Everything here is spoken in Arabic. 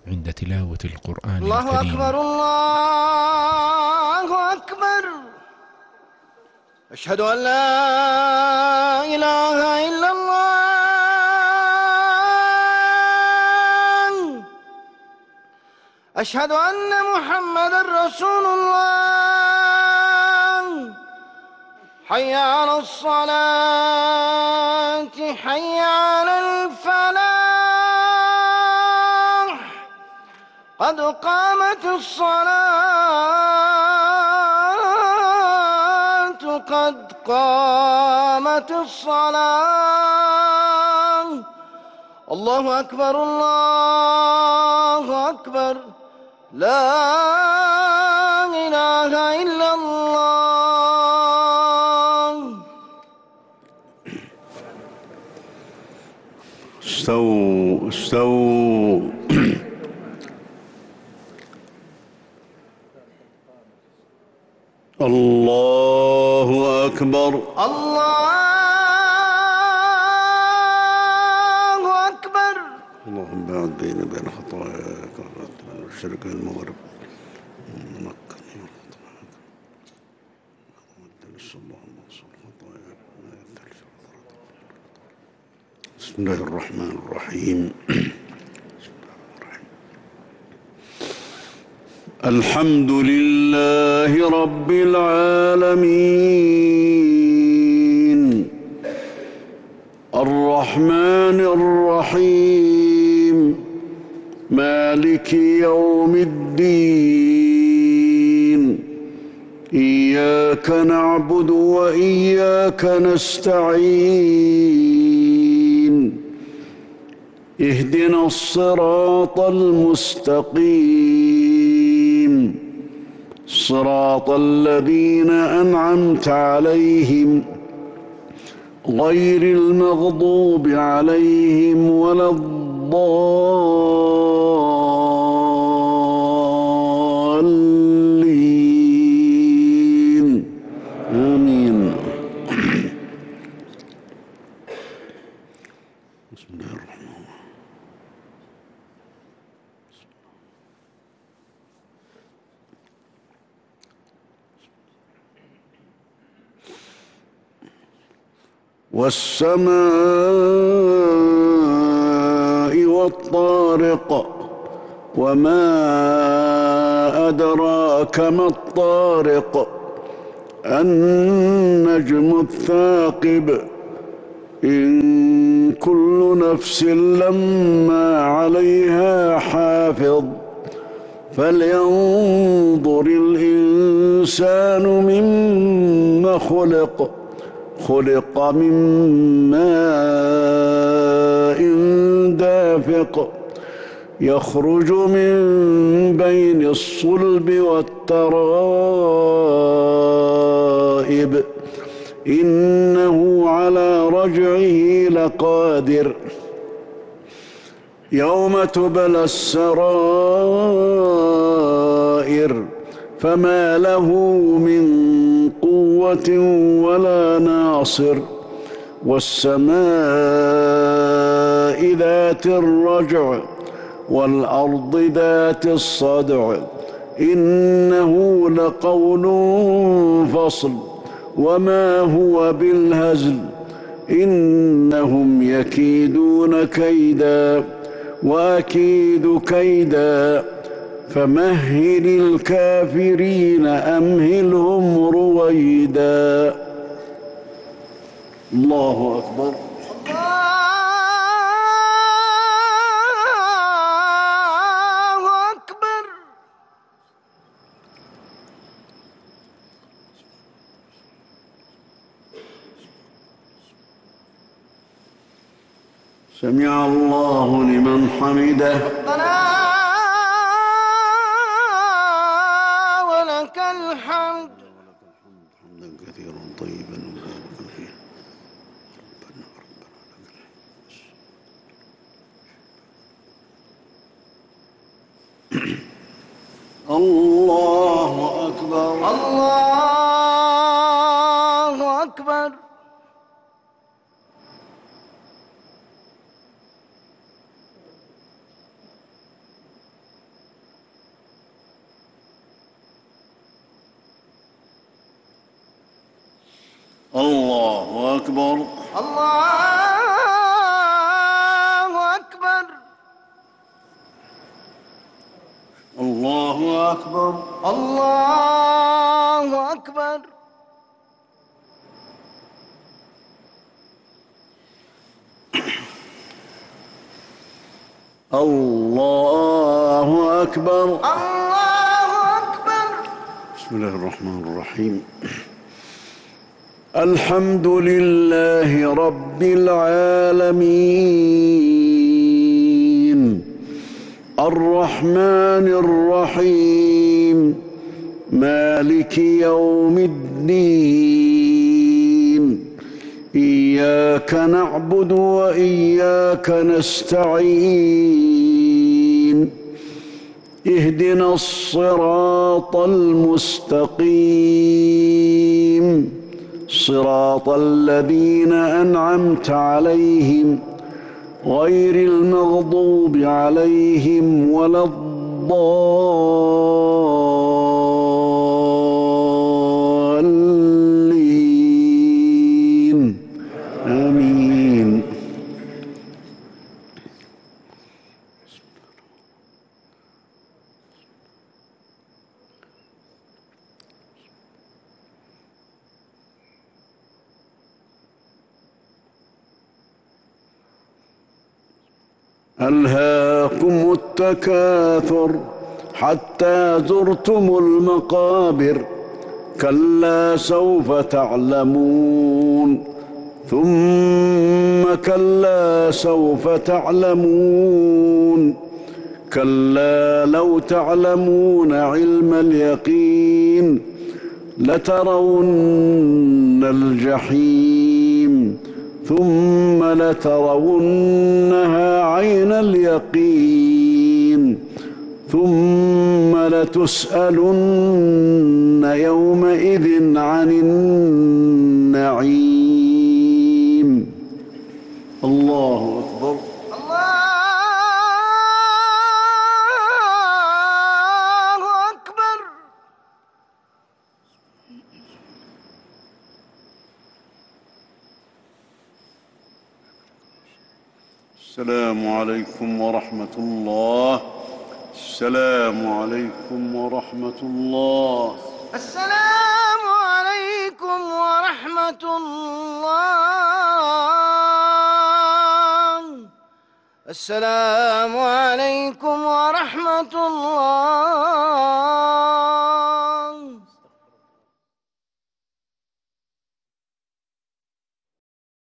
عند تلاوة القرآن الله الكريم. أكبر الله أكبر. أشهد أن لا إله إلا الله. أشهد أن محمدا رسول الله. حي على الصلاة، حي على الفلاح. قد قامت الصلاة، قد قامت الصلاة. الله أكبر الله أكبر. لا إله إلا الله. استووا استووا. الله أكبر. الله أكبر. اللهم باعد بيني وبين خطاياك من الشرق والمغرب، من مكة بسم الله الرحمن الرحيم. الحمد لله رب العالمين، الرحمن الرحيم، مالك يوم الدين. إياك نعبد وإياك نستعين. اهدنا الصراط المستقيم، صراط الذين أنعمت عليهم غير المغضوب عليهم ولا الضالين. آمين. بسم الله الرحمن الرحيم. والسماء والطارق، وما أدراك ما الطارق. النجم الثاقب. إن كل نفس لما عليها حافظ. فلينظر الإنسان مما خلق. خلق من ماء دافق، يخرج من بين الصلب والترائب. إنه على رجعه لقادر. يوم تبلى السرائر، فما له من قوة ولا ناصر. والسماء ذات الرجع، والأرض ذات الصدع. إنه لقول فصل، وما هو بالهزل. إنهم يكيدون كيدا، وأكيد كيدا. فمهل الكافرين أمهلهم رويدا. الله أكبر. الله أكبر. سمع الله لمن حمده. ربنا ولك الحمد. حمدا كثيرا طيبا مباركا فيه. الله أكبر. الله أكبر. الله أكبر. الله أكبر. الله أكبر. الله أكبر. الله أكبر. الله أكبر. بسم الله الرحمن الرحيم. الحمد لله رب العالمين الرحمن الرحيم مالك يوم الدين إياك نعبد وإياك نستعين اهدنا الصراط المستقيم صراط الذين أنعمت عليهم غير المغضوب عليهم ولا الضالين آمين. ألهاكم التكاثر حتى زرتم المقابر كلا سوف تعلمون ثم كلا سوف تعلمون كلا لو تعلمون علم اليقين لترون الجحيم ثم لترونها عين اليقين ثم لتسألن يومئذ عن النعيم. الله أكبر. الله أكبر. السلام عليكم ورحمة الله. السلام عليكم ورحمة الله. السلام عليكم ورحمة الله. السلام عليكم ورحمة الله.